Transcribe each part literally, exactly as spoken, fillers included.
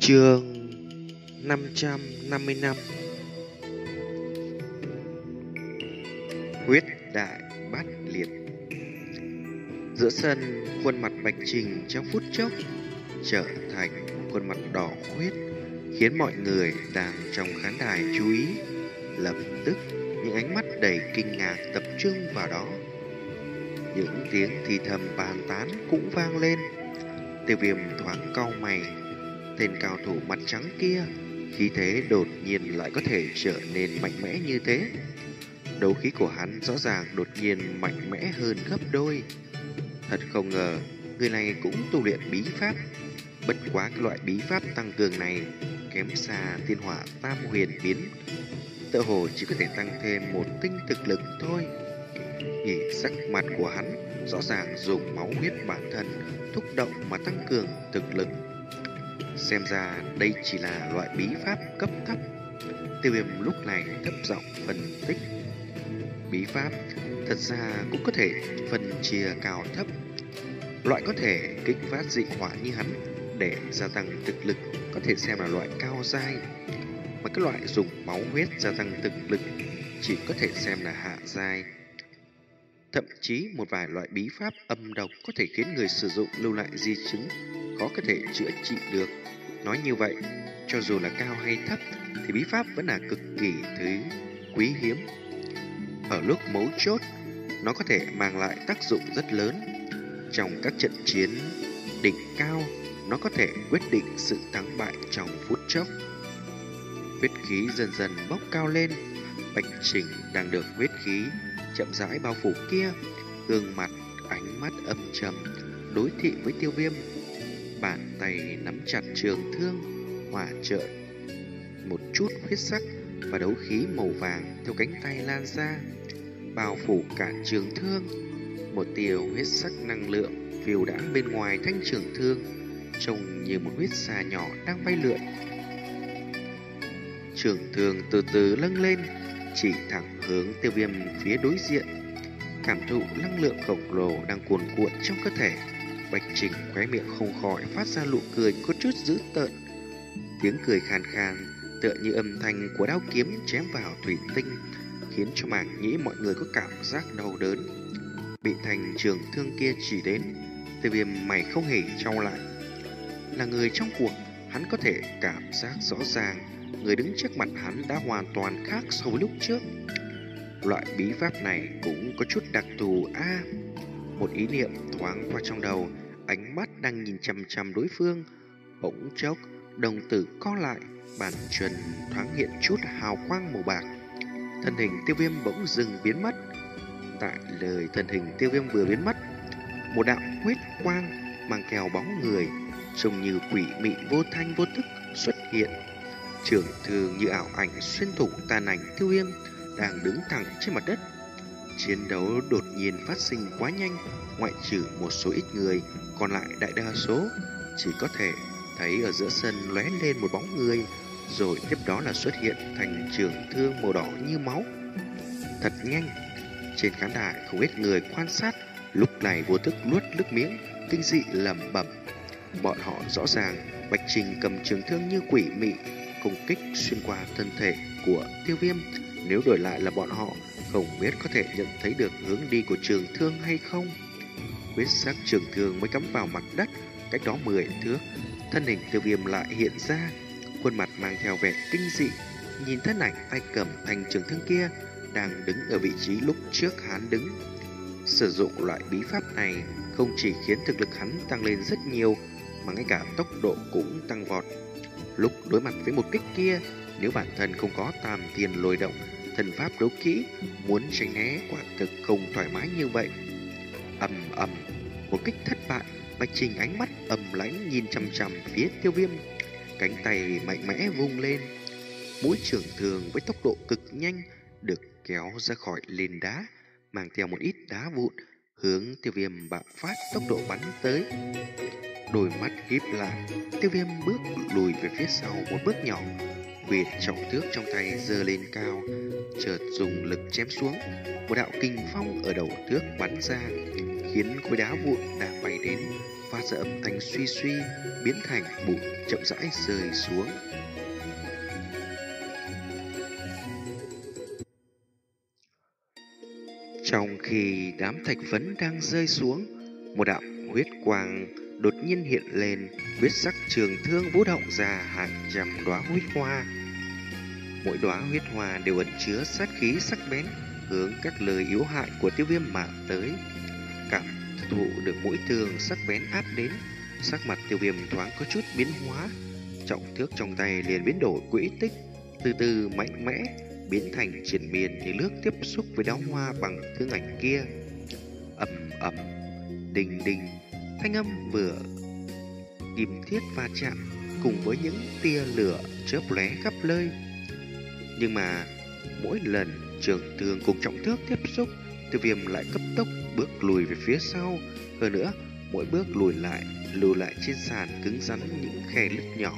Chương năm trăm năm mươi lăm. Huyết đại bát liệt. Giữa sân, khuôn mặt Bạch Trình trong phút chốc trở thành khuôn mặt đỏ huyết, khiến mọi người đang trong khán đài chú ý. Lập tức, những ánh mắt đầy kinh ngạc tập trung vào đó. Những tiếng thì thầm bàn tán cũng vang lên. Tiêu Viêm thoáng cau mày. Tên cao thủ mặt trắng kia, khí thế đột nhiên lại có thể trở nên mạnh mẽ như thế. Đấu khí của hắn rõ ràng đột nhiên mạnh mẽ hơn gấp đôi. Thật không ngờ, người này cũng tu luyện bí pháp. Bất quá cái loại bí pháp tăng cường này kém xa thiên hỏa tam huyền biến, tựa hồ chỉ có thể tăng thêm một tinh thực lực thôi. Nhìn sắc mặt của hắn, rõ ràng dùng máu huyết bản thân thúc động mà tăng cường thực lực. Xem ra đây chỉ là loại bí pháp cấp thấp. Tiêu Viêm lúc này thấp giọng phân tích. Bí pháp thật ra cũng có thể phân chia cao thấp. Loại có thể kích phát dị hỏa như hắn để gia tăng thực lực có thể xem là loại cao giai, mà cái loại dùng máu huyết gia tăng thực lực chỉ có thể xem là hạ giai. Thậm chí một vài loại bí pháp âm độc có thể khiến người sử dụng lưu lại di chứng khó có thể chữa trị được. Nói như vậy, cho dù là cao hay thấp thì bí pháp vẫn là cực kỳ thứ quý hiếm. Ở lúc mấu chốt, nó có thể mang lại tác dụng rất lớn. Trong các trận chiến đỉnh cao, nó có thể quyết định sự thắng bại trong phút chốc. Huyết khí dần dần bốc cao lên. Bạch Trình đang được huyết khí chậm rãi bao phủ kia, gương mặt ánh mắt âm trầm đối thị với Tiêu Viêm. Bàn tay nắm chặt trường thương, hỏa trợ một chút huyết sắc và đấu khí màu vàng theo cánh tay lan ra, bao phủ cả trường thương. Một tia huyết sắc năng lượng phiêu đãng bên ngoài thanh trường thương, trông như một huyết xà nhỏ đang bay lượn. Trường thương từ từ lâng lên, chỉ thẳng hướng Tiêu Viêm phía đối diện. Cảm thụ năng lượng khổng lồ đang cuồn cuộn trong cơ thể, Bạch Trình khóe miệng không khỏi phát ra nụ cười có chút dữ tợn. Tiếng cười khàn khàn tựa như âm thanh của đao kiếm chém vào thủy tinh, khiến cho màng nhĩ mọi người có cảm giác đau đớn. Bị thành trường thương kia chỉ đến, Tiêu Viêm mày không hề trao lại. Là người trong cuộc, hắn có thể cảm giác rõ ràng người đứng trước mặt hắn đã hoàn toàn khác so với lúc trước. Loại bí pháp này cũng có chút đặc thù a. À, một ý niệm thoáng qua trong đầu, ánh mắt đang nhìn chằm chằm đối phương. Bỗng chốc, đồng tử co lại, bàn chân thoáng hiện chút hào quang màu bạc. Thân hình Tiêu Viêm bỗng dừng biến mất. Tại lời thân hình Tiêu Viêm vừa biến mất, một đạo huyết quang mang theo bóng người trông như quỷ mị vô thanh vô tức xuất hiện. Trường thương như ảo ảnh xuyên thủng tàn ảnh Tiêu Viêm đang đứng thẳng trên mặt đất. Chiến đấu đột nhiên phát sinh quá nhanh, ngoại trừ một số ít người, còn lại đại đa số chỉ có thể thấy ở giữa sân lóe lên một bóng người, rồi tiếp đó là xuất hiện thành trường thương màu đỏ như máu. Thật nhanh. Trên khán đài không ít người quan sát, lúc này vô thức nuốt nước miếng, kinh dị lẩm bẩm. Bọn họ rõ ràng Bạch Trình cầm trường thương như quỷ mị công kích xuyên qua thân thể của Tiêu Viêm. Nếu đổi lại là bọn họ, không biết có thể nhận thấy được hướng đi của trường thương hay không. Huyết sắc trường thương mới cắm vào mặt đất, cách đó mười thước, thân hình Tiêu Viêm lại hiện ra, khuôn mặt mang theo vẻ kinh dị, nhìn thân ảnh tay cầm thanh trường thương kia đang đứng ở vị trí lúc trước hắn đứng. Sử dụng loại bí pháp này không chỉ khiến thực lực hắn tăng lên rất nhiều, mà ngay cả tốc độ cũng tăng vọt. Lúc đối mặt với một kích kia, nếu bản thân không có tam thiên lôi động, thần pháp đấu kỹ, muốn tránh né quả thực không thoải mái như vậy. Ầm ầm, một kích thất bại. Bạch Trình ánh mắt ầm lãnh nhìn chằm chằm phía Tiêu Viêm, cánh tay mạnh mẽ vung lên, mũi trường thương với tốc độ cực nhanh được kéo ra khỏi nền đá, mang theo một ít đá vụn hướng Tiêu Viêm bạo phát tốc độ bắn tới. Đôi mắt híp lại, Tiêu Viêm bước lùi về phía sau một bước nhỏ, huyệt trọng thước trong tay giơ lên cao, chợt dùng lực chém xuống. Một đạo kình phong ở đầu thước bắn ra, khiến khối đá vụn đang bay đến phát ra âm thanh suy suy, biến thành bụi chậm rãi rơi xuống. Trong khi đám thạch phấn đang rơi xuống, một đạo huyết quang đột nhiên hiện lên, huyết sắc trường thương vũ động ra hàng trăm đóa huyết hoa. Mỗi đóa huyết hoa đều ẩn chứa sát khí sắc bén, hướng các lời yếu hại của Tiêu Viêm mà tới. Cảm thụ được mũi thương sắc bén áp đến, sắc mặt Tiêu Viêm thoáng có chút biến hóa, trọng thước trong tay liền biến đổi quỹ tích, từ từ mạnh mẽ biến thành triển miên như nước tiếp xúc với đóa hoa bằng thương ảnh kia. Ầm ầm, đình đình, thanh âm vừa kim thiết va chạm cùng với những tia lửa chớp lóe khắp nơi. Nhưng mà mỗi lần trường thương cùng trọng thước tiếp xúc, Tiêu Viêm lại cấp tốc bước lùi về phía sau. Hơn nữa, mỗi bước lùi lại, lùi lại trên sàn cứng rắn những khe lứt nhỏ.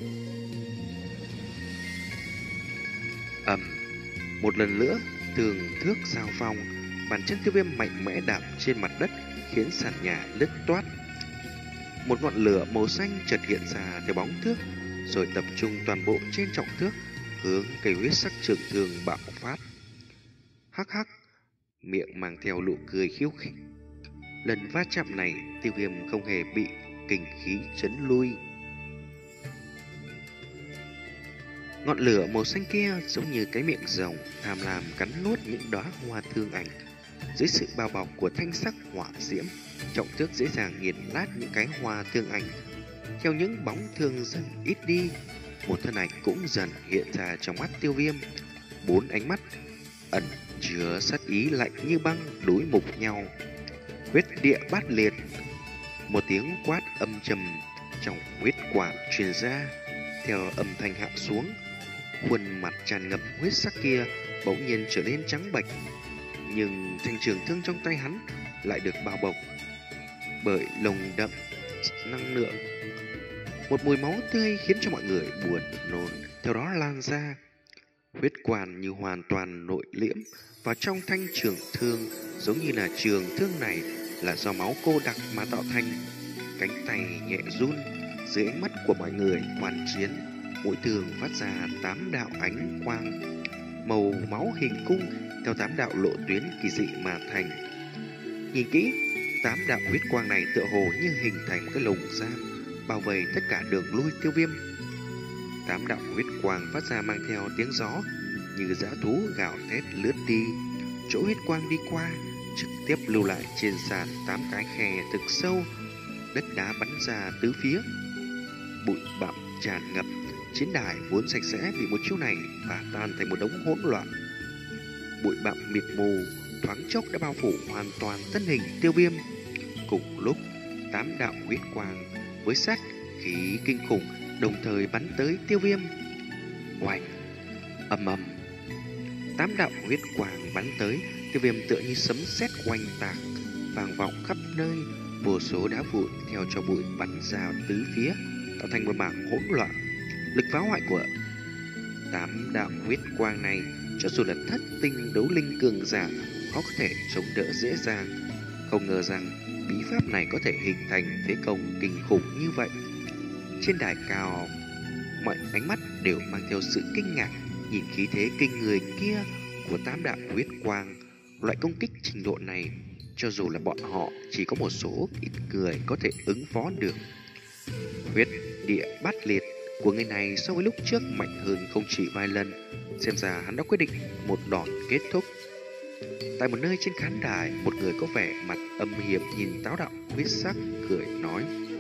Ầm, một lần nữa, tường thước giao phong, bàn chân Tiêu Viêm mạnh mẽ đạp trên mặt đất, khiến sàn nhà nứt toát. Một ngọn lửa màu xanh chợt hiện ra từ bóng thước, rồi tập trung toàn bộ trên trọng thước, hướng cây huyết sắc trường thương bạo phát. Hắc hắc, miệng mang theo nụ cười khiêu khích. Lần va chạm này, Tiêu Viêm không hề bị kình khí chấn lui. Ngọn lửa màu xanh kia giống như cái miệng rồng tham lam cắn nuốt những đóa hoa thương ảnh. Dưới sự bao bọc của thanh sắc hỏa diễm, trọng thước dễ dàng nghiền nát những cái hoa thương ảnh. Theo những bóng thương dần ít đi, một thân ảnh cũng dần hiện ra trong mắt Tiêu Viêm. Bốn ánh mắt ẩn chứa sát ý lạnh như băng đối mục nhau. Huyết địa bát liệt. Một tiếng quát âm trầm trong huyết quản truyền ra. Theo âm thanh hạ xuống, khuôn mặt tràn ngập huyết sắc kia bỗng nhiên trở nên trắng bệch. Nhưng thanh trường thương trong tay hắn lại được bao bọc bởi lồng đậm năng lượng. Một mùi máu tươi khiến cho mọi người buồn nôn theo đó lan ra. Huyết quản như hoàn toàn nội liễm vào trong thanh trường thương, giống như là trường thương này là do máu cô đặc mà tạo thành. Cánh tay nhẹ run dưới ánh mắt của mọi người quan chiến, mũi thương phát ra tám đạo ánh quang màu máu hình cung theo tám đạo lộ tuyến kỳ dị mà thành. Nhìn kỹ, tám đạo huyết quang này tựa hồ như hình thành một cái lồng giam bao vây tất cả đường lui Tiêu Viêm. Tám đạo huyết quang phát ra mang theo tiếng gió như dã thú gào thét lướt đi. Chỗ huyết quang đi qua trực tiếp lưu lại trên sàn tám cái khe thực sâu, đất đá bắn ra tứ phía, bụi bặm tràn ngập. Chiến đài vốn sạch sẽ vì một chiêu này và tan thành một đống hỗn loạn. Bụi bặm mịt mù thoáng chốc đã bao phủ hoàn toàn thân hình Tiêu Viêm. Cùng lúc, tám đạo huyết quang với sát khí kinh khủng đồng thời bắn tới Tiêu Viêm. Oanh, ầm ầm, tám đạo huyết quang bắn tới Tiêu Viêm tựa như sấm sét oanh tạc, vang vọng khắp nơi. Vô số đá vụn theo cho bụi bắn ra tứ phía, tạo thành một mảng hỗn loạn. Lực phá hoại của tám đạo huyết quang này, cho dù là thất tinh đấu linh cường giả, khó có thể chống đỡ dễ dàng. Không ngờ rằng bí pháp này có thể hình thành thế công kinh khủng như vậy. Trên đài cao, mọi ánh mắt đều mang theo sự kinh ngạc nhìn khí thế kinh người kia của tám đạo huyết quang. Loại công kích trình độ này, cho dù là bọn họ chỉ có một số ít người có thể ứng phó được. Huyết địa bát liệt của người này so với lúc trước mạnh hơn không chỉ vài lần. Xem ra hắn đã quyết định một đòn kết thúc. Tại một nơi trên khán đài, một người có vẻ mặt âm hiểm nhìn táo đạo huyết sắc cười nói: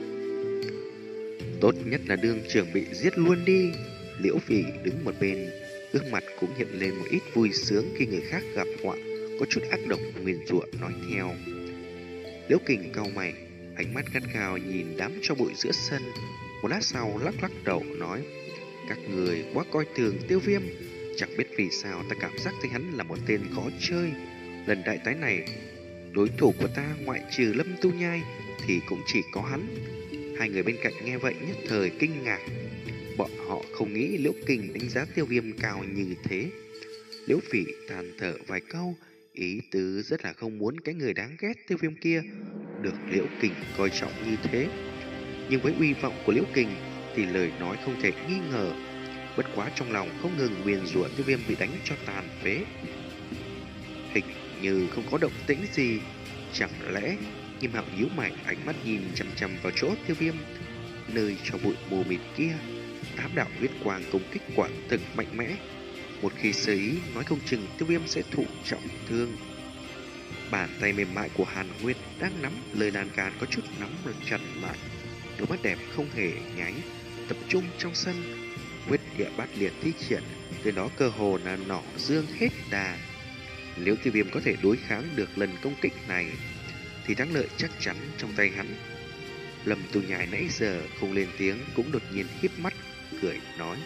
tốt nhất là đương trưởng bị giết luôn đi. Liễu Phỉ đứng một bên, gương mặt cũng hiện lên một ít vui sướng khi người khác gặp họa, có chút ác độc nguyền rủa nói theo. Liễu Kình cau mày, ánh mắt gắt gao nhìn đám tro bụi giữa sân. Một lát sau lắc lắc đầu nói: các người quá coi thường Tiêu Viêm. Chẳng biết vì sao ta cảm giác thấy hắn là một tên khó chơi. Lần đại tái này, đối thủ của ta ngoại trừ Lâm Tu Nhai thì cũng chỉ có hắn. Hai người bên cạnh nghe vậy nhất thời kinh ngạc. Bọn họ không nghĩ Liễu Kình đánh giá Tiêu Viêm cao như thế. Liễu Phỉ than thở vài câu, ý tứ rất là không muốn cái người đáng ghét Tiêu Viêm kia được Liễu Kình coi trọng như thế. Nhưng với uy vọng của Liễu Kình thì lời nói không thể nghi ngờ. Bất quá trong lòng không ngừng nguyền rủa Tiêu Viêm bị đánh cho tàn phế. Hình như không có động tĩnh gì. Chẳng lẽ Nghiêm Hạo nhíu mày, ánh mắt nhìn chằm chằm vào chỗ Tiêu Viêm, nơi cho bụi mù mịt kia. Tám đạo huyết quang công kích quả thực mạnh mẽ. Một khi sơ ý, nói không chừng Tiêu Viêm sẽ thụ trọng thương. Bàn tay mềm mại của Hàn Nguyên đang nắm lời lan can có chút nắm chặt lại. Đôi mắt đẹp không hề nháy, tập trung trong sân. Huyết địa bát liệt thi triển, từ đó cơ hồ là nỏ dương hết đà. Nếu Tiêu Viêm có thể đối kháng được lần công kích này thì thắng lợi chắc chắn trong tay hắn. Lâm Tu Nhai nãy giờ không lên tiếng cũng đột nhiên híp mắt cười nói: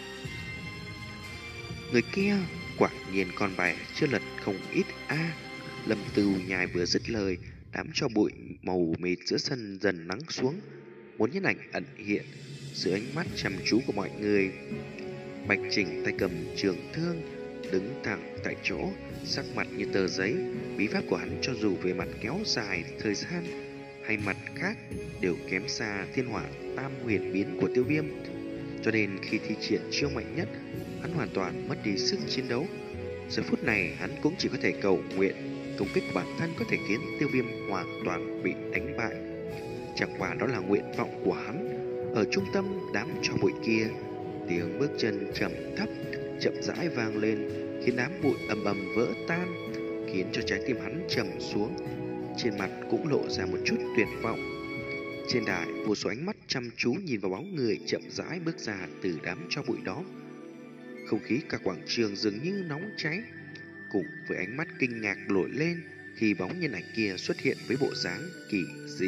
người kia quả nhiên con bài chưa lật không ít a. À. Lâm Tu Nhai vừa dứt lời, đám cho bụi màu mịt giữa sân dần lắng xuống, một nhân ảnh ẩn hiện dưới ánh mắt chăm chú của mọi người. Bạch Trình tay cầm trường thương, đứng thẳng tại chỗ, sắc mặt như tờ giấy. Bí pháp của hắn cho dù về mặt kéo dài thời gian hay mặt khác đều kém xa thiên hỏa tam huyền biến của Tiêu Viêm, cho nên khi thi triển chiêu mạnh nhất, hắn hoàn toàn mất đi sức chiến đấu. Giờ phút này hắn cũng chỉ có thể cầu nguyện công kích của bản thân có thể khiến Tiêu Viêm hoàn toàn bị đánh bại. Chẳng qua đó là nguyện vọng của hắn. Ở trung tâm đám tro bụi kia, tiếng bước chân trầm thấp chậm rãi vang lên, khiến đám bụi ầm ầm vỡ tan, khiến cho trái tim hắn trầm xuống. Trên mặt cũng lộ ra một chút tuyệt vọng. Trên đài, vô số ánh mắt chăm chú nhìn vào bóng người chậm rãi bước ra từ đám tro bụi đó. Không khí cả quảng trường dường như nóng cháy, cùng với ánh mắt kinh ngạc nổi lên khi bóng nhân ảnh kia xuất hiện với bộ dáng kỳ dị.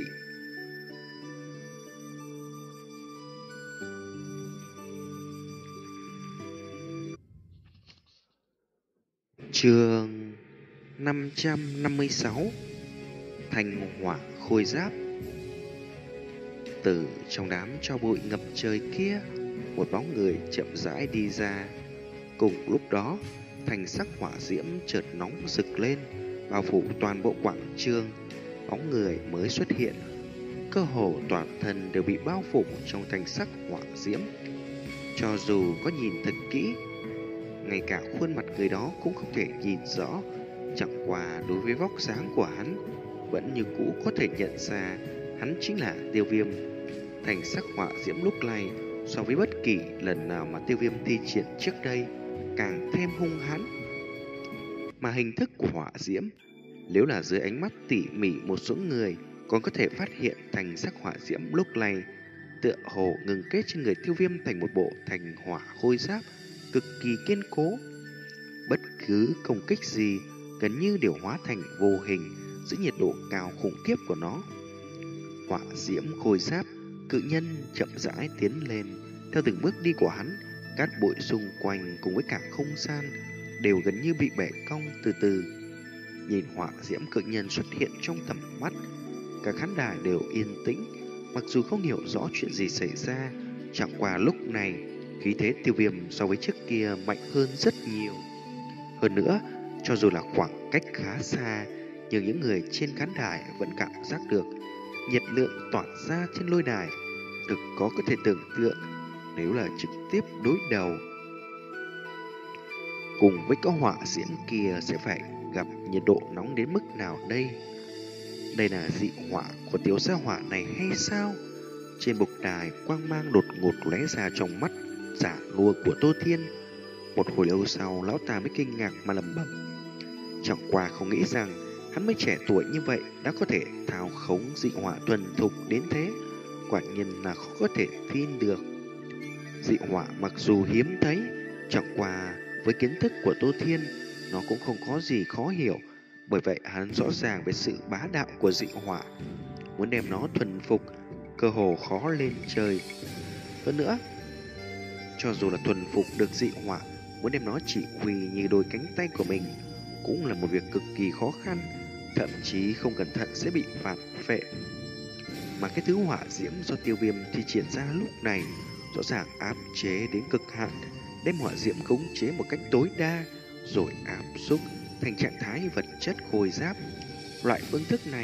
Chương năm trăm năm mươi sáu, Thành Hỏa Khôi Giáp. Từ trong đám tro bụi ngập trời kia, một bóng người chậm rãi đi ra. Cùng lúc đó, thành sắc hỏa diễm chợt nóng rực lên, bao phủ toàn bộ quảng trường. Bóng người mới xuất hiện, cơ hồ toàn thân đều bị bao phủ trong thành sắc hỏa diễm. Cho dù có nhìn thật kỹ, ngay cả khuôn mặt người đó cũng không thể nhìn rõ. Chẳng qua đối với vóc dáng của hắn, vẫn như cũ có thể nhận ra hắn chính là Tiêu Viêm. Thành sắc hỏa diễm lúc này so với bất kỳ lần nào mà Tiêu Viêm thi triển trước đây càng thêm hung hãn. Mà hình thức của hỏa diễm, nếu là dưới ánh mắt tỉ mỉ một số người còn có thể phát hiện thành sắc hỏa diễm lúc này tựa hồ ngừng kết trên người Tiêu Viêm thành một bộ thành hỏa khôi giáp cực kỳ kiên cố. Bất cứ công kích gì gần như đều hóa thành vô hình dưới nhiệt độ cao khủng khiếp của nó. Hỏa diễm khôi giáp, cự nhân chậm rãi tiến lên. Theo từng bước đi của hắn, cát bụi xung quanh cùng với cả không gian đều gần như bị bẻ cong từ từ. Nhìn hỏa diễm cự nhân xuất hiện trong tầm mắt, cả khán đài đều yên tĩnh, mặc dù không hiểu rõ chuyện gì xảy ra. Chẳng qua lúc này, khí thế Tiêu Viêm so với trước kia mạnh hơn rất nhiều. Hơn nữa, cho dù là khoảng cách khá xa, nhưng những người trên khán đài vẫn cảm giác được nhiệt lượng tỏa ra trên lôi đài, thực có có thể tưởng tượng nếu là trực tiếp đối đầu cùng với cái hỏa diễm kia sẽ phải gặp nhiệt độ nóng đến mức nào đây. Đây là dị hỏa của tiểu gia hỏa này hay sao? Trên bục đài, quang mang đột ngột lóe ra trong mắt giả nua của Tô Thiên. Một hồi lâu sau, lão ta mới kinh ngạc mà lẩm bẩm: chẳng qua không nghĩ rằng hắn mới trẻ tuổi như vậy đã có thể thao khống dị hỏa thuần thục đến thế. Quả nhiên là khó có thể tin được. Dị hỏa mặc dù hiếm thấy, chẳng qua với kiến thức của Tô Thiên, nó cũng không có gì khó hiểu. Bởi vậy hắn rõ ràng về sự bá đạo của dị hỏa, muốn đem nó thuần phục cơ hồ khó lên trời. Hơn nữa, cho dù là thuần phục được dị hỏa, muốn đem nó chỉ huy như đôi cánh tay của mình cũng là một việc cực kỳ khó khăn, thậm chí không cẩn thận sẽ bị phản phệ. Mà cái thứ hỏa diễm do Tiêu Viêm thi triển ra lúc này rõ ràng áp chế đến cực hạn, đem hỏa diễm khống chế một cách tối đa, rồi áp xúc thành trạng thái vật chất khôi giáp. Loại phương thức này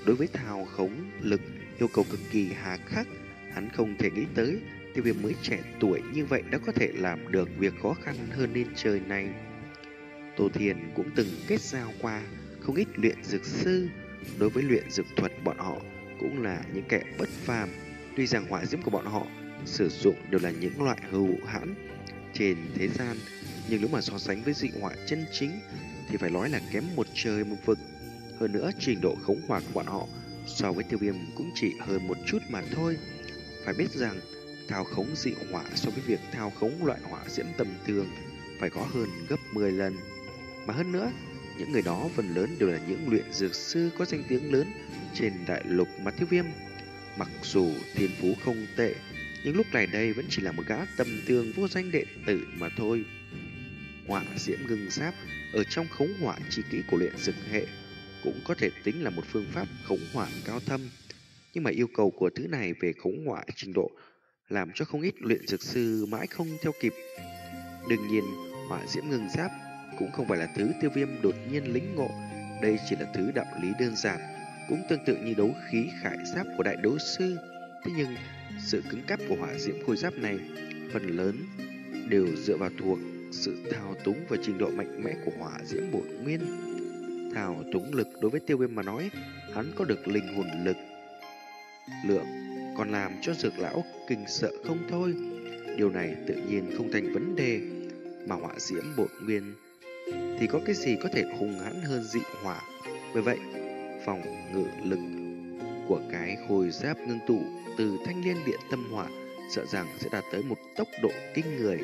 đối với thao khống lực yêu cầu cực kỳ hà khắc. Hắn không thể nghĩ tới tiêu viêm mới trẻ tuổi như vậy đã có thể làm được việc khó khăn hơn lên trời này. Tô Thiền cũng từng kết giao qua không ít luyện dược sư. Đối với luyện dược thuật, bọn họ cũng là những kẻ bất phàm. Tuy rằng hỏa diễm của bọn họ sử dụng đều là những loại hữu hãn trên thế gian, nhưng nếu mà so sánh với dị hỏa chân chính thì phải nói là kém một trời một vực. Hơn nữa, trình độ khống hỏa của bọn họ so với tiêu viêm cũng chỉ hơn một chút mà thôi. Phải biết rằng thao khống dị hỏa so với việc thao khống loại hỏa diễm tầm thường phải có hơn gấp mười lần. Mà hơn nữa, những người đó phần lớn đều là những luyện dược sư có danh tiếng lớn trên đại lục mà tiêu viêm. Mặc dù thiên phú không tệ, nhưng lúc này đây vẫn chỉ là một gã tầm thường vô danh đệ tử mà thôi. Hỏa diễm ngưng giáp ở trong khống hỏa chi kỹ của luyện dược hệ cũng có thể tính là một phương pháp khống hỏa cao thâm. Nhưng mà yêu cầu của thứ này về khống hỏa trình độ làm cho không ít luyện dược sư mãi không theo kịp. Đương nhiên, hỏa diễm ngưng giáp cũng không phải là thứ tiêu viêm đột nhiên lĩnh ngộ. Đây chỉ là thứ đạo lý đơn giản, cũng tương tự như đấu khí khải giáp của đại đấu sư. Thế nhưng, sự cứng cáp của hỏa diễm khôi giáp này phần lớn đều dựa vào thuộc sự thao túng và trình độ mạnh mẽ của hỏa diễm bổn nguyên. Thao túng lực đối với tiêu viêm mà nói, hắn có được linh hồn lực lượng, còn làm cho dược lão kinh sợ không thôi. Điều này tự nhiên không thành vấn đề. Mà hỏa diễm bổn nguyên thì có cái gì có thể hung hãn hơn dị hỏa. Bởi vậy, phòng ngự lực của cái khôi giáp ngưng tụ từ thanh liên điện tâm hỏa sợ rằng sẽ đạt tới một tốc độ kinh người.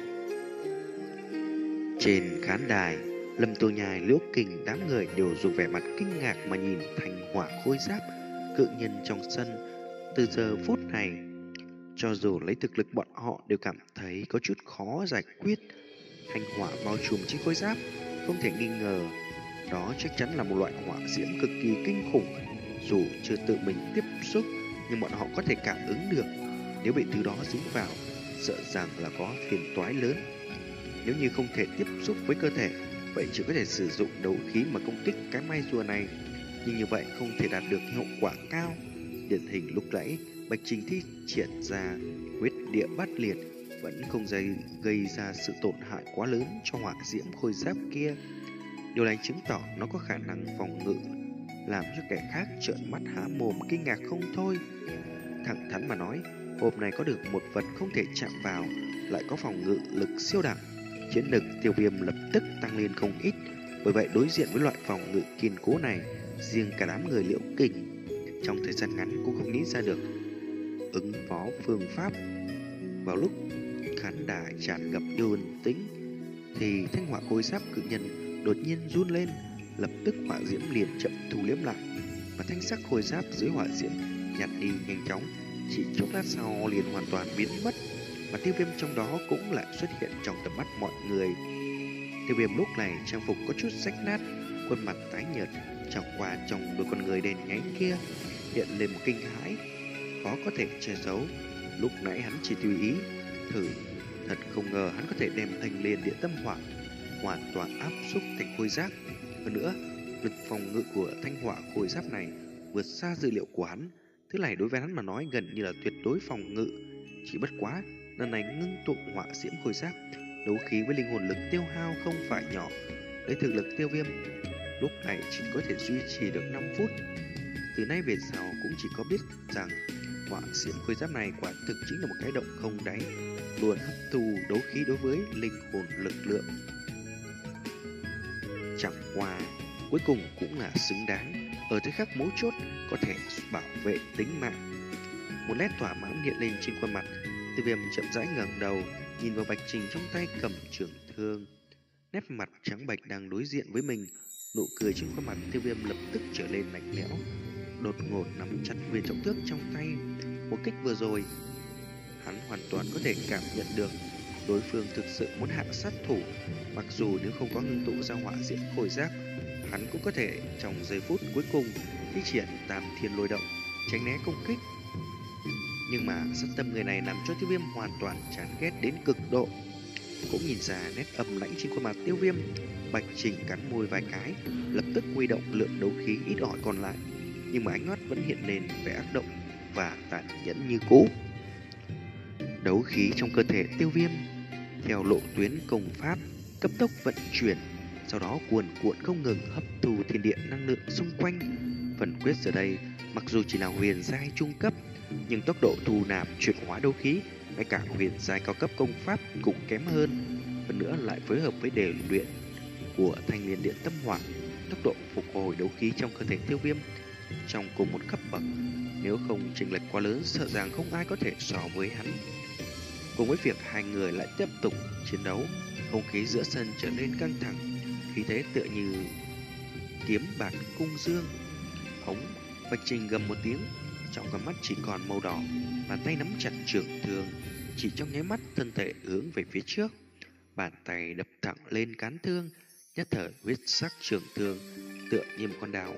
Trên khán đài, Lâm Tô Nhai, Liễu Kình đám người đều dùng vẻ mặt kinh ngạc mà nhìn thanh hỏa khôi giáp cự nhân trong sân. Từ giờ phút này, cho dù lấy thực lực bọn họ đều cảm thấy có chút khó giải quyết. Thanh hỏa bao trùm trên khôi giáp, không thể nghi ngờ đó chắc chắn là một loại hỏa diễm cực kỳ kinh khủng. Dù chưa tự mình tiếp xúc, nhưng bọn họ có thể cảm ứng được. Nếu bị thứ đó dính vào, sợ rằng là có phiền toái lớn. Nếu như không thể tiếp xúc với cơ thể, vậy chỉ có thể sử dụng đấu khí mà công kích cái may rùa này. Nhưng như vậy không thể đạt được hiệu quả cao. Điển hình lúc nãy Bạch Trình thi triển ra huyết địa bát liệt vẫn không gây, gây ra sự tổn hại quá lớn cho hỏa diễm khôi giáp kia. Điều này chứng tỏ nó có khả năng phòng ngự, làm cho kẻ khác trợn mắt há mồm kinh ngạc không thôi. Thẳng thắn mà nói, hộp này có được một vật không thể chạm vào, lại có phòng ngự lực siêu đẳng. Chiến lực tiêu viêm lập tức tăng lên không ít. Bởi vậy đối diện với loại phòng ngự kiên cố này, riêng cả đám người Liễu Kình trong thời gian ngắn cũng không nghĩ ra được ứng phó phương pháp. Vào lúc khán đài tràn ngập yêu tính thì thanh hỏa khôi giáp cự nhân đột nhiên run lên, lập tức hỏa diễm liền chậm thu liếm lại, và thanh sắc khôi giáp dưới hỏa diễm nhạt đi nhanh chóng, chỉ chốc lát sau liền hoàn toàn biến mất, và tiêu viêm trong đó cũng lại xuất hiện trong tầm mắt mọi người. Tiêu viêm lúc này trang phục có chút rách nát, khuôn mặt tái nhợt, chẳng qua trong đôi con người đen nháy kia hiện lên một kinh hãi khó có thể che giấu. Lúc nãy hắn chỉ tùy ý thử, thật không ngờ hắn có thể đem thanh liên địa tâm hỏa hoàn toàn áp xúc thành khôi giáp. Hơn nữa, lực phòng ngự của thanh hỏa khôi giáp này vượt xa dự liệu của hắn. Thứ này đối với hắn mà nói gần như là tuyệt đối phòng ngự. Chỉ bất quá, lần này ngưng tụ hỏa diễm khôi giáp, đấu khí với linh hồn lực tiêu hao không phải nhỏ. Lấy thực lực tiêu viêm, lúc này chỉ có thể duy trì được năm phút. Từ nay về sau cũng chỉ có biết rằng hỏa diễm khôi giáp này quả thực chính là một cái động không đáy, luôn hấp thu đấu khí đối với linh hồn lực lượng. Chẳng qua cuối cùng cũng là xứng đáng, ở thời khắc mấu chốt có thể bảo vệ tính mạng. Một nét thỏa mãn hiện lên trên khuôn mặt, Tiêu Viêm chậm rãi ngẩng đầu, nhìn vào Bạch Trình trong tay cầm trường thương. Nét mặt trắng bệch đang đối diện với mình, nụ cười trên khuôn mặt Tiêu Viêm lập tức trở lên lạnh lẽo, đột ngột nắm chặt viên trọng thước trong tay. Một kích vừa rồi, hắn hoàn toàn có thể cảm nhận được đối phương thực sự muốn hạ sát thủ. Mặc dù nếu không có ngưng tụ ra hỏa diễm khôi giáp, hắn cũng có thể trong giây phút cuối cùng thi triển tam thiên lôi động, tránh né công kích. Nhưng mà sát tâm người này làm cho Tiêu Viêm hoàn toàn chán ghét đến cực độ. Cũng nhìn ra nét âm lãnh trên khuôn mặt Tiêu Viêm, Bạch Trình cắn môi vài cái, lập tức huy động lượng đấu khí ít ỏi còn lại, nhưng mà ánh mắt vẫn hiện lên vẻ ác động và tàn nhẫn như cũ. Đấu khí trong cơ thể Tiêu Viêm theo lộ tuyến công pháp cấp tốc vận chuyển, sau đó cuồn cuộn không ngừng hấp thu thiên địa năng lượng xung quanh. Phần quyết giờ đây mặc dù chỉ là huyền giai trung cấp, nhưng tốc độ thu nạp chuyển hóa đấu khí ngay cả huyền giai cao cấp công pháp cũng kém hơn. Hơn nữa lại phối hợp với đề luyện của Thanh Liên Điện Tâm Hỏa, tốc độ phục hồi đấu khí trong cơ thể Tiêu Viêm trong cùng một cấp bậc, nếu không chênh lệch quá lớn sợ rằng không ai có thể so với hắn. Cùng với việc hai người lại tiếp tục chiến đấu, không khí giữa sân trở nên căng thẳng, khí thế tựa như kiếm bạt cung dương. Hống, Bạch Trình gầm một tiếng, trong con mắt chỉ còn màu đỏ, bàn tay nắm chặt trường thương, chỉ trong nháy mắt thân thể hướng về phía trước, bàn tay đập thẳng lên cán thương, nhất thời huyết sắc trường thương tựa như một con đào,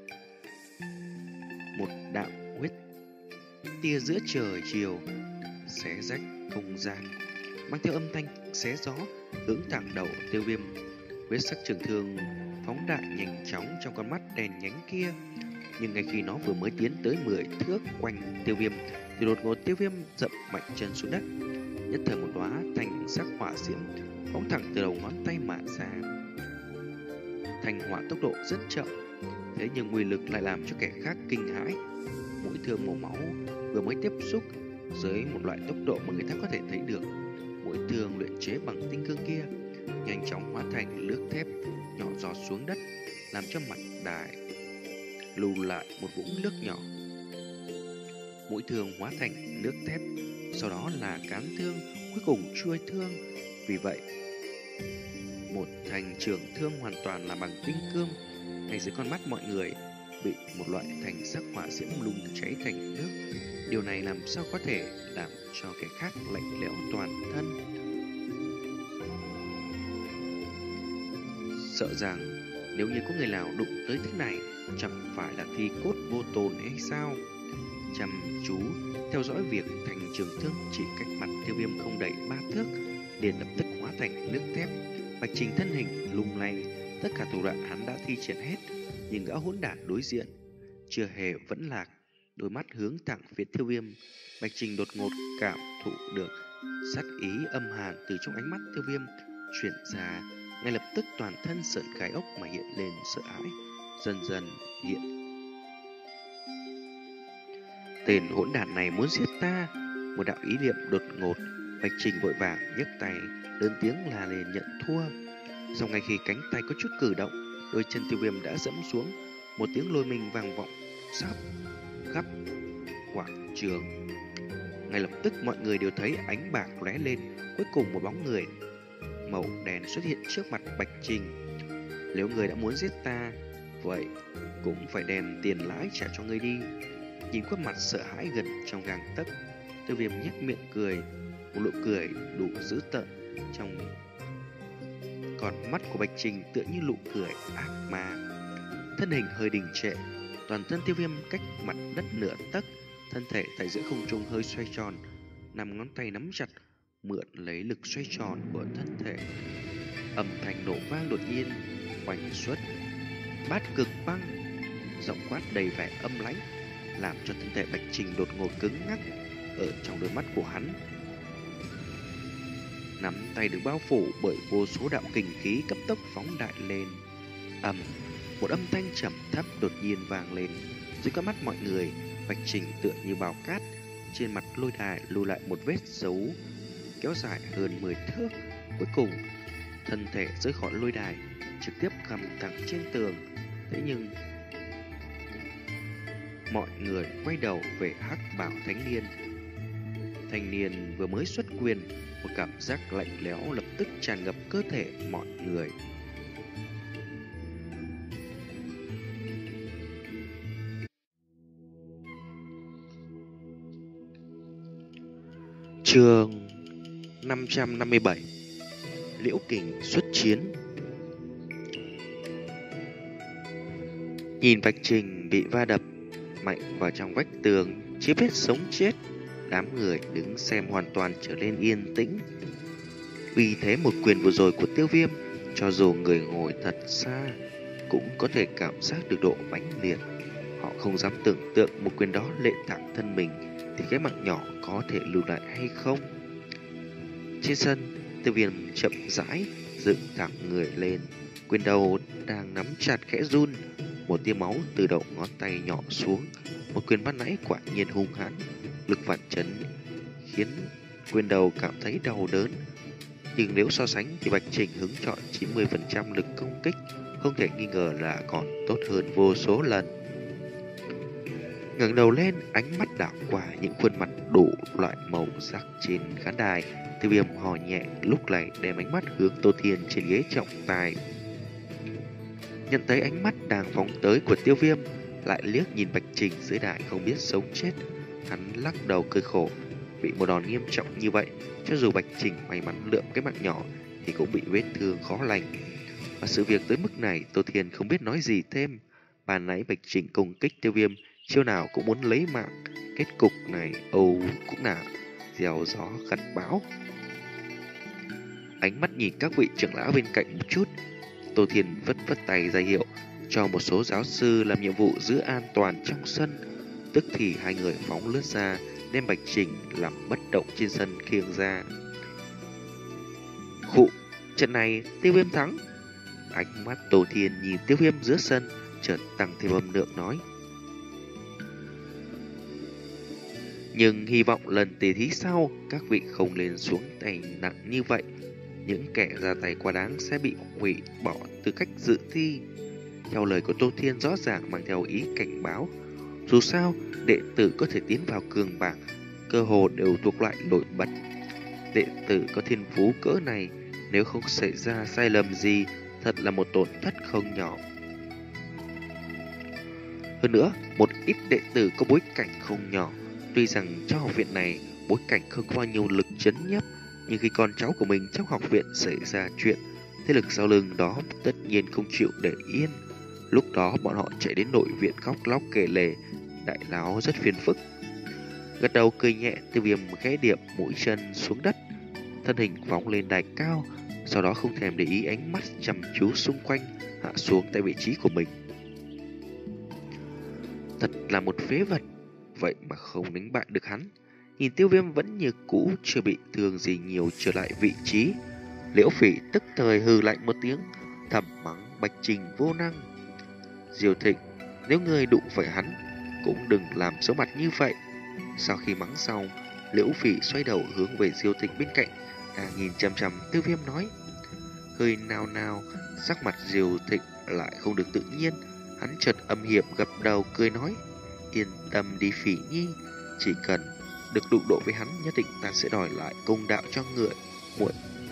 một đạo huyết tia giữa trời chiều xé rách không gian, mang theo âm thanh xé gió hướng thẳng đầu Tiêu Viêm. Huyết sắc trường thương phóng đại nhanh chóng trong con mắt đèn nhánh kia, nhưng ngay khi nó vừa mới tiến tới mười thước quanh Tiêu Viêm thì đột ngột Tiêu Viêm dậm mạnh chân xuống đất, nhất thời một đóa thanh sắc hỏa diễm phóng thẳng từ đầu ngón tay mà ra. Thanh hỏa tốc độ rất chậm, thế nhưng uy lực lại làm cho kẻ khác kinh hãi. Mũi thương màu máu vừa mới tiếp xúc dưới một loại tốc độ mà người ta có thể thấy được, mũi thương luyện chế bằng tinh cương kia nhanh chóng hóa thành nước thép nhỏ giọt xuống đất, làm cho mặt đài lưu lại một vũng nước nhỏ. Mũi thương hóa thành nước thép, sau đó là cán thương, cuối cùng chuôi thương. Vì vậy, một thành trường thương hoàn toàn là bằng tinh cương, ngay dưới con mắt mọi người bị một loại thành sắc hỏa diễm lung cháy thành nước. Điều này làm sao có thể làm cho kẻ khác lạnh lẽo toàn thân. Sợ rằng nếu như có người nào đụng tới thứ này, chẳng phải là thi cốt vô tồn hay sao? Chăm chú theo dõi việc thành trường thương chỉ cách mặt Tiêu Viêm không đầy ba thước, liền lập tức hóa thành nước thép. Bạch Trình thân hình lung lay, tất cả thủ đoạn hắn đã thi triển hết, nhưng gã hỗn đản đối diện chưa hề vẫn lạc, đôi mắt hướng thẳng phía Tiêu Viêm. Bạch Trình đột ngột cảm thụ được sát ý âm hàn từ trong ánh mắt Tiêu Viêm chuyển ra, ngay lập tức toàn thân sợn gai ốc mà hiện lên sợ hãi, dần dần hiện. Tên hỗn đản này muốn giết ta. Một đạo ý niệm đột ngột, Bạch Trình vội vàng nhấc tay lớn tiếng là lên nhận thua. Sau ngay khi cánh tay có chút cử động, đôi chân Tiêu Viêm đã dẫm xuống, một tiếng lôi mình vang vọng sắp khắp quảng trường. Ngay lập tức mọi người đều thấy ánh bạc lóe lên, cuối cùng một bóng người màu đen xuất hiện trước mặt Bạch Trình. Nếu người đã muốn giết ta, vậy cũng phải đem tiền lãi trả cho ngươi đi. Nhìn khuôn mặt sợ hãi gần trong gang tấc, Tiêu Viêm nhếch miệng cười, một nụ cười đủ dữ tợn trong còn mắt của Bạch Trình tựa như nụ cười ác ma. Thân hình hơi đình trệ, toàn thân Tiêu Viêm cách mặt đất nửa tấc, thân thể tại giữa không trung hơi xoay tròn, năm ngón tay nắm chặt mượn lấy lực xoay tròn của thân thể. Âm thanh nổ vang đột nhiên oanh xuất bát cực băng, giọng quát đầy vẻ âm lãnh, làm cho thân thể Bạch Trình đột ngột cứng ngắc. Ở trong đôi mắt của hắn, nắm tay được bao phủ bởi vô số đạo kình khí cấp tốc phóng đại lên. Ầm, một âm thanh trầm thấp đột nhiên vang lên. Dưới con mắt mọi người, Bạch Trình tựa như bào cát, trên mặt lôi đài lưu lại một vết dấu kéo dài hơn mười thước. Cuối cùng, thân thể rơi khỏi lôi đài, trực tiếp găm thẳng trên tường. Thế nhưng mọi người quay đầu về Hắc Bảo Thanh Niên. Thanh niên vừa mới xuất quyền, một cảm giác lạnh lẽo lập tức tràn ngập cơ thể mọi người. Chương năm trăm năm mươi bảy, Liễu Kình xuất chiến. Nhìn Bạch Trình bị va đập mạnh vào trong vách tường, chỉ biết sống chết, đám người đứng xem hoàn toàn trở nên yên tĩnh. Vì thế một quyền vừa rồi của Tiêu Viêm, cho dù người ngồi thật xa cũng có thể cảm giác được độ mãnh liệt. Họ không dám tưởng tượng một quyền đó lệ thẳng thân mình thì cái mạng nhỏ có thể lưu lại hay không. Trên sân, Tiêu Viêm chậm rãi dựng thẳng người lên, quyền đầu đang nắm chặt khẽ run. Một tia máu từ đầu ngón tay nhỏ xuống. Một quyền ban nãy quả nhiên hung hãn, lực vạn chấn khiến quyền đầu cảm thấy đau đớn. Nhưng nếu so sánh thì Bạch Trình hứng chọn chín mươi phần trăm lực công kích, không thể nghi ngờ là còn tốt hơn vô số lần. Ngẩng đầu lên, ánh mắt đảo qua những khuôn mặt đủ loại màu sắc trên khán đài. Tiêu Viêm hò nhẹ, lúc này đem ánh mắt hướng Tô Thiên trên ghế trọng tài. Nhận thấy ánh mắt đang phóng tới của Tiêu Viêm, lại liếc nhìn Bạch Trình dưới đài không biết sống chết, hắn lắc đầu cười khổ. Bị một đòn nghiêm trọng như vậy, cho dù Bạch Trình may mắn lượm cái mạng nhỏ thì cũng bị vết thương khó lành. Và sự việc tới mức này, Tô Thiên không biết nói gì thêm. Ban nãy Bạch Trình công kích Tiêu Viêm, chiêu nào cũng muốn lấy mạng. Kết cục này âu cũng là gieo gió gặt bão. Ánh mắt nhìn các vị trưởng lão bên cạnh một chút, Tô Thiên vất vất tay ra hiệu cho một số giáo sư làm nhiệm vụ giữ an toàn trong sân. Tức thì hai người phóng lướt ra, đem Bạch Trình làm bất động trên sân khiêng ra. Khụ, trận này Tiêu Viêm thắng. Ánh mắt Tô Thiên nhìn Tiêu Viêm giữa sân, chợt tăng thêm âm lượng nói. Nhưng hy vọng lần tỉ thí sau các vị không lên xuống tay nặng như vậy. Những kẻ ra tay quá đáng sẽ bị hủy bỏ tư cách dự thi. Theo lời của Tô Thiên rõ ràng mang theo ý cảnh báo. Dù sao, đệ tử có thể tiến vào cường bảng, cơ hồ đều thuộc loại nổi bật. Đệ tử có thiên phú cỡ này, nếu không xảy ra sai lầm gì, thật là một tổn thất không nhỏ. Hơn nữa, một ít đệ tử có bối cảnh không nhỏ. Tuy rằng trong học viện này, bối cảnh không có bao nhiêu lực chấn nhiếp, nhưng khi con cháu của mình trong học viện xảy ra chuyện, thế lực sau lưng đó tất nhiên không chịu để yên. Lúc đó bọn họ chạy đến nội viện khóc lóc kể lể, đại láo rất phiền phức. Gật đầu cười nhẹ, Tiêu Viêm khẽ điệp mũi chân xuống đất, thân hình phóng lên đài cao, sau đó không thèm để ý ánh mắt chăm chú xung quanh, hạ xuống tại vị trí của mình. Thật là một phế vật, vậy mà không đánh bại được hắn. Nhìn Tiêu Viêm vẫn như cũ, chưa bị thương gì nhiều, trở lại vị trí. Liễu Phỉ tức thời hừ lạnh một tiếng, thầm mắng Bạch Trình vô năng. Diêu Thịnh, nếu ngươi đụng phải hắn, cũng đừng làm xấu mặt như vậy. Sau khi mắng xong, Liễu Phỉ xoay đầu hướng về Diêu Thịnh bên cạnh, đang nhìn chằm chằm Tiêu Viêm nói. Hơi nào nào, sắc mặt Diêu Thịnh lại không được tự nhiên. Hắn chợt âm hiểm gật đầu cười nói. Yên tâm đi Phỉ nhi, chỉ cần được đụng độ với hắn, nhất định ta sẽ đòi lại công đạo cho người muội.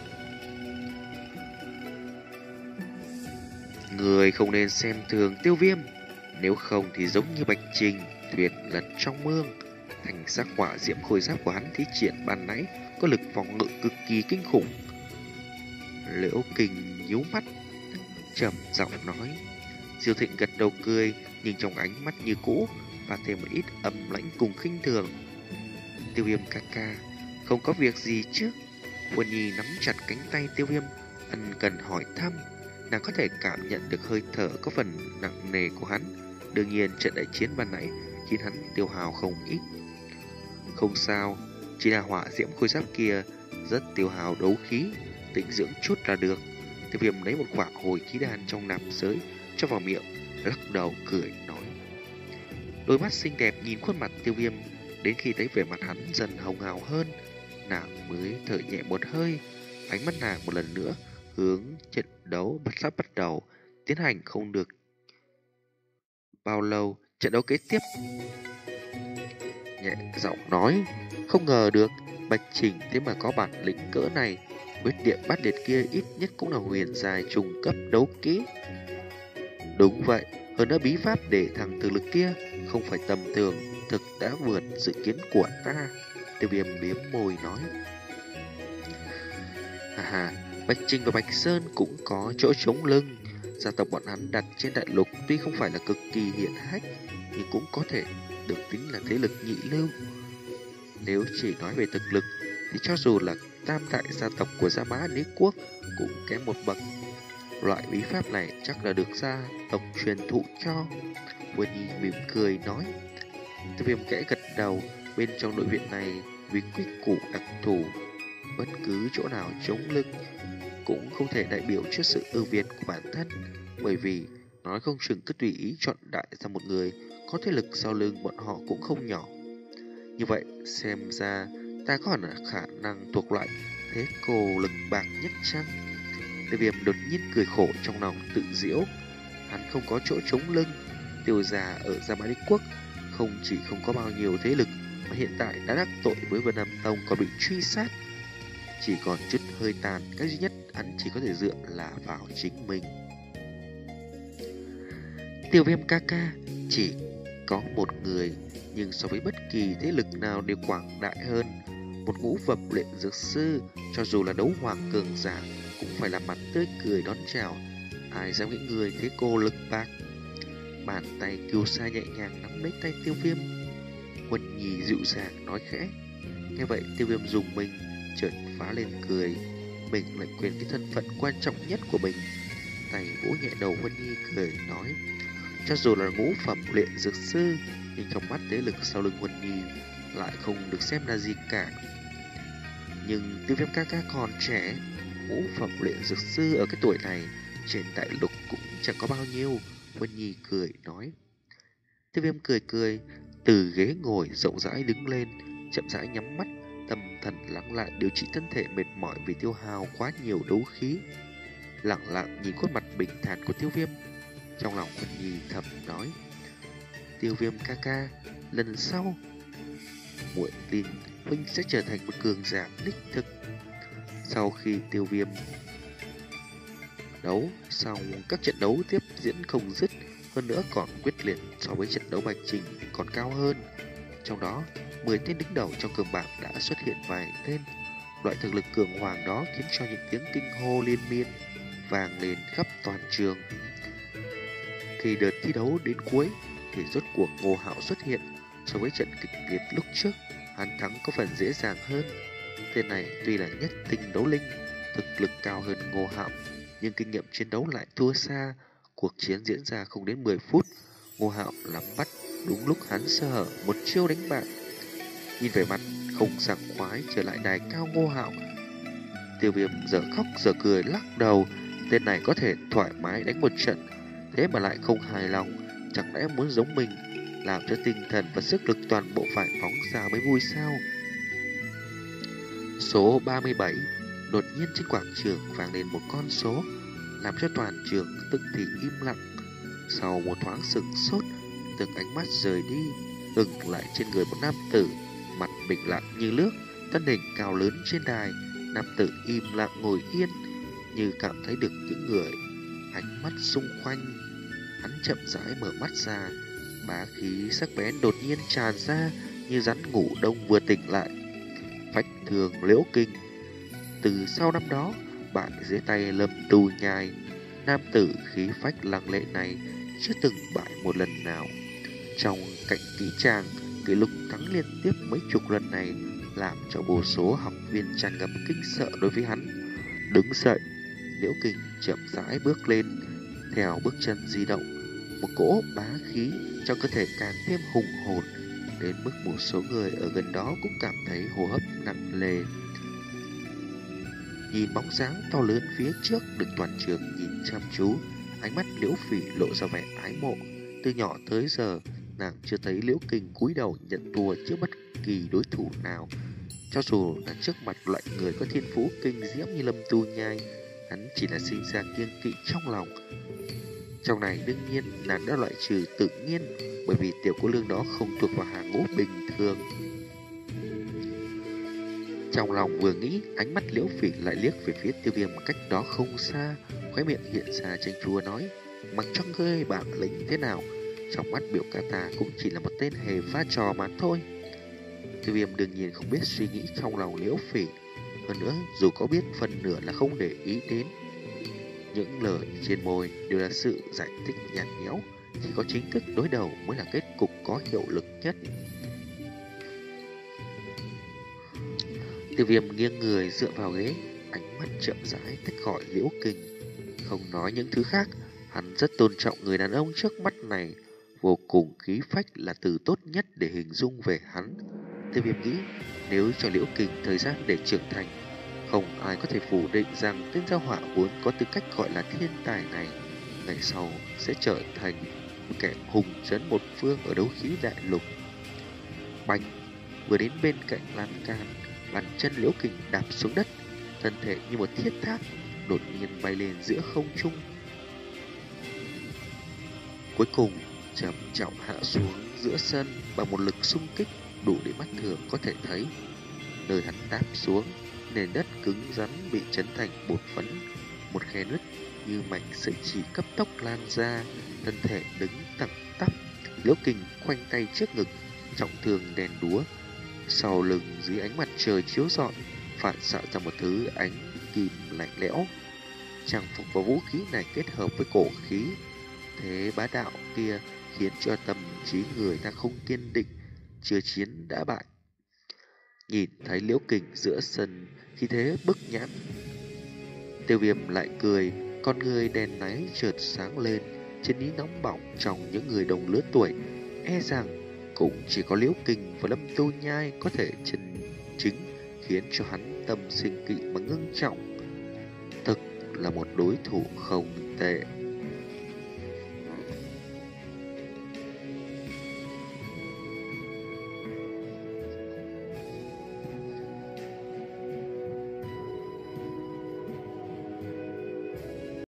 Người không nên xem thường Tiêu Viêm, nếu không thì giống như Bạch Trình thuyền lật trong mương. Thành sắc hỏa diễm khôi giáp của hắn thi triển ban nãy có lực phòng ngự cực kỳ kinh khủng. Liễu Kình nhíu mắt, trầm giọng nói. Diêu Thịnh gật đầu cười, nhưng trong ánh mắt như cũ và thêm một ít âm lãnh cùng khinh thường. Tiêu Viêm ca ca, không có việc gì chứ? Huân Nhi nắm chặt cánh tay Tiêu Viêm, ân cần hỏi thăm. Nàng có thể cảm nhận được hơi thở có phần nặng nề của hắn. Đương nhiên trận đại chiến ban nãy khiến hắn tiêu hào không ít. Không sao, chỉ là hỏa diễm khôi giáp kia rất tiêu hào đấu khí, tĩnh dưỡng chút là được. Tiêu Viêm lấy một quả hồi khí đan trong nạp giới cho vào miệng, lắc đầu cười nói. Đôi mắt xinh đẹp nhìn khuôn mặt Tiêu Viêm, đến khi thấy vẻ mặt hắn dần hồng hào hơn, nàng mới thở nhẹ một hơi. Ánh mắt nàng một lần nữa hướng trận đấu bắt sắp bắt đầu tiến hành. Không được bao lâu, trận đấu kế tiếp. Nhẹ giọng nói, không ngờ được Bạch Trình thế mà có bản lĩnh cỡ này. Huyết địa bát liệt kia ít nhất cũng là huyền giai trung cấp đấu kỹ. Đúng vậy, hơn nữa bí pháp để thằng thực lực kia không phải tầm thường, thực đã vượt dự kiến của ta. Tiêu Viêm liếm môi nói. Hà hà, Bạch Trình và Bạch Sơn cũng có chỗ chống lưng. Gia tộc bọn hắn đặt trên đại lục tuy không phải là cực kỳ hiển hách, nhưng cũng có thể được tính là thế lực nhị lưu. Nếu chỉ nói về thực lực thì cho dù là tam đại gia tộc của Gia Mã Đế Quốc cũng kém một bậc. Loại bí pháp này chắc là được gia tộc truyền thụ cho. Quân Nhi mỉm cười nói. Tiêu Viêm kẽ gật đầu. Bên trong nội viện này vì quy củ đặc thù, bất cứ chỗ nào chống lưng cũng không thể đại biểu cho sự ưu việt của bản thân, bởi vì nói không chừng cứ tùy ý chọn đại ra một người có thế lực sau lưng bọn họ cũng không nhỏ. Như vậy xem ra ta có khả năng thuộc loại thế cô lực bạc nhất chăng? Tiêu Viêm đột nhiên cười khổ trong lòng tự giễu. Hắn không có chỗ chống lưng. Tiêu gia ở Gia Mã Đế Quốc không chỉ không có bao nhiêu thế lực, mà hiện tại đã đắc tội với Vân Nam Tông còn bị truy sát. Chỉ còn chút hơi tàn, cái duy nhất hắn chỉ có thể dựa là vào chính mình. Tiêu Viêm ca ca chỉ có một người, nhưng so với bất kỳ thế lực nào đều quảng đại hơn. Một ngũ phẩm luyện dược sư, cho dù là đấu hoàng cường giả, cũng phải là mặt tươi cười đón chào. Ai dám nghĩ người thế cô lực bạc. Bàn tay Kiêu Sa nhẹ nhàng nắm lấy tay Tiêu Viêm. Quân Nhi dịu dàng nói khẽ. Nghe vậy Tiêu Viêm dùng mình, chợt phá lên cười. Mình lại quên cái thân phận quan trọng nhất của mình. Tay vỗ nhẹ đầu Quân Nhi cười nói. Cho dù là ngũ phẩm luyện dược sư, nhưng trong mắt thế lực sau lưng Quân Nhi lại không được xem là gì cả. Nhưng Tiêu Viêm ca ca còn trẻ, ngũ phẩm luyện dược sư ở cái tuổi này trên đại lục cũng chẳng có bao nhiêu. Quân Nhi cười nói. Tiêu Viêm cười cười, từ ghế ngồi rộng rãi đứng lên, chậm rãi nhắm mắt, tâm thần lắng lại điều trị thân thể mệt mỏi vì tiêu hao quá nhiều đấu khí. Lặng lặng nhìn khuôn mặt bình thản của Tiêu Viêm, trong lòng Quân Nhi thầm nói. Tiêu Viêm ca ca, lần sau muội tin huynh sẽ trở thành một cường giả đích thực. Sau khi Tiêu Viêm đấu xong, các trận đấu tiếp diễn không dứt, hơn nữa còn quyết liệt so với trận đấu Bạch Trình còn cao hơn. Trong đó, mười tên đứng đầu trong cường bảng đã xuất hiện vài tên. Loại thực lực cường hoàng đó khiến cho những tiếng kinh hô liên miên vang lên khắp toàn trường. Khi đợt thi đấu đến cuối thì rốt cuộc Ngô Hạo xuất hiện. So với trận kịch liệt lúc trước, hắn thắng có phần dễ dàng hơn. Tên này tuy là nhất tinh đấu linh, thực lực cao hơn Ngô Hạo, nhưng kinh nghiệm chiến đấu lại thua xa. Cuộc chiến diễn ra không đến mười phút, Ngô Hạo nắm bắt đúng lúc hắn sơ hở, một chiêu đánh bại. Nhìn về mặt không sảng khoái trở lại đài cao Ngô Hạo, Tiêu Viêm giờ khóc giờ cười lắc đầu. Tên này có thể thoải mái đánh một trận, thế mà lại không hài lòng. Chẳng lẽ muốn giống mình, làm cho tinh thần và sức lực toàn bộ phải phóng ra mới vui sao? Số ba mươi bảy. Đột nhiên trên quảng trường vang lên một con số, làm cho toàn trường tức thì im lặng. Sau một thoáng sửng sốt, từng ánh mắt rời đi, ngừng lại trên người một nam tử, mặt bình lặng như nước, thân hình cao lớn trên đài. Nam tử im lặng ngồi yên, như cảm thấy được những người ánh mắt xung quanh. Hắn chậm rãi mở mắt ra, bá khí sắc bén đột nhiên tràn ra như rắn ngủ đông vừa tỉnh lại. Phách thường Liễu Kinh. Từ sau năm đó bại dưới tay Lâm Tu Nhai, nam tử khí phách lăng lệ này chưa từng bại một lần nào. Trong cạnh kỹ tràng, cái lúc thắng liên tiếp mấy chục lần này làm cho vô số học viên tràn ngập kinh sợ đối với hắn. Đứng dậy, Liễu Kinh chậm rãi bước lên, theo bước chân di động, một cỗ bá khí trong cơ thể càng thêm hùng hồn, đến mức một số người ở gần đó cũng cảm thấy hô hấp nặng nề. Nhìn bóng dáng to lớn phía trước được toàn trường nhìn chăm chú, ánh mắt Liễu Phỉ lộ ra vẻ ái mộ. Từ nhỏ tới giờ, nàng chưa thấy Liễu Kinh cúi đầu nhận thua trước bất kỳ đối thủ nào. Cho dù là trước mặt loại người có thiên phú kinh diễm như Lâm Tu Nhai, hắn chỉ là sinh ra kiêng kỵ trong lòng. Trong này đương nhiên nàng đã loại trừ tự nhiên, bởi vì tiểu cô nương đó không thuộc vào hàng ngũ bình thường. Trong lòng vừa nghĩ, ánh mắt Liễu Phỉ lại liếc về phía Tiêu Viêm cách đó không xa, khóe miệng hiện ra chanh chua nói: mặc cho ngươi bản lĩnh thế nào, trong mắt biểu ca ta cũng chỉ là một tên hề pha trò mà thôi. Tiêu Viêm đương nhiên không biết suy nghĩ trong lòng Liễu Phỉ, hơn nữa dù có biết phần nửa là không để ý đến. Những lời trên môi đều là sự giải thích nhạt nhẽo, chỉ có chính thức đối đầu mới là kết cục có hiệu lực nhất. Tiêu Viêm nghiêng người dựa vào ghế, ánh mắt chậm rãi tách khỏi Liễu Kinh. Không nói những thứ khác, hắn rất tôn trọng người đàn ông trước mắt này, Vô cùng khí phách là từ tốt nhất để hình dung về hắn. Tiêu Viêm nghĩ nếu cho Liễu Kình thời gian để trưởng thành, không ai có thể phủ định rằng tên gia hỏa vốn có tư cách gọi là thiên tài này ngày sau sẽ trở thành kẻ hùng trấn một phương ở đấu khí đại lục. Bành, vừa đến bên cạnh lan can, bàn chân Liễu Kình đạp xuống đất, thân thể như một thiết tháp đột nhiên bay lên giữa không trung, cuối cùng chậm chậm hạ xuống giữa sân bằng một lực xung kích đủ để mắt thường có thể thấy. Nơi hắn đáp xuống, nền đất cứng rắn bị chấn thành bột phấn, một khe nứt như mảnh sợi chỉ cấp tốc lan ra, thân thể đứng thẳng tắp. Liễu Kình khoanh tay trước ngực, trọng thương đèn đúa, sau lưng dưới ánh mặt trời chiếu rọi phản xạ ra một thứ ánh kim lạnh lẽo. Trang phục và vũ khí này kết hợp với cổ khí thế bá đạo kia khiến cho tâm trí người ta không kiên định, chưa chiến đã bại. Nhìn thấy Liễu Kình giữa sân khi thế bức nhãn, Tiêu Viêm lại cười, con người đèn náy chợt sáng lên trên ý nóng bỏng trong những người đồng lứa tuổi. E rằng cũng chỉ có Liễu Kình và Lâm Tô Nhai có thể chân chính khiến cho hắn tâm sinh kỵ mà ngưng trọng. Thực là một đối thủ không tệ.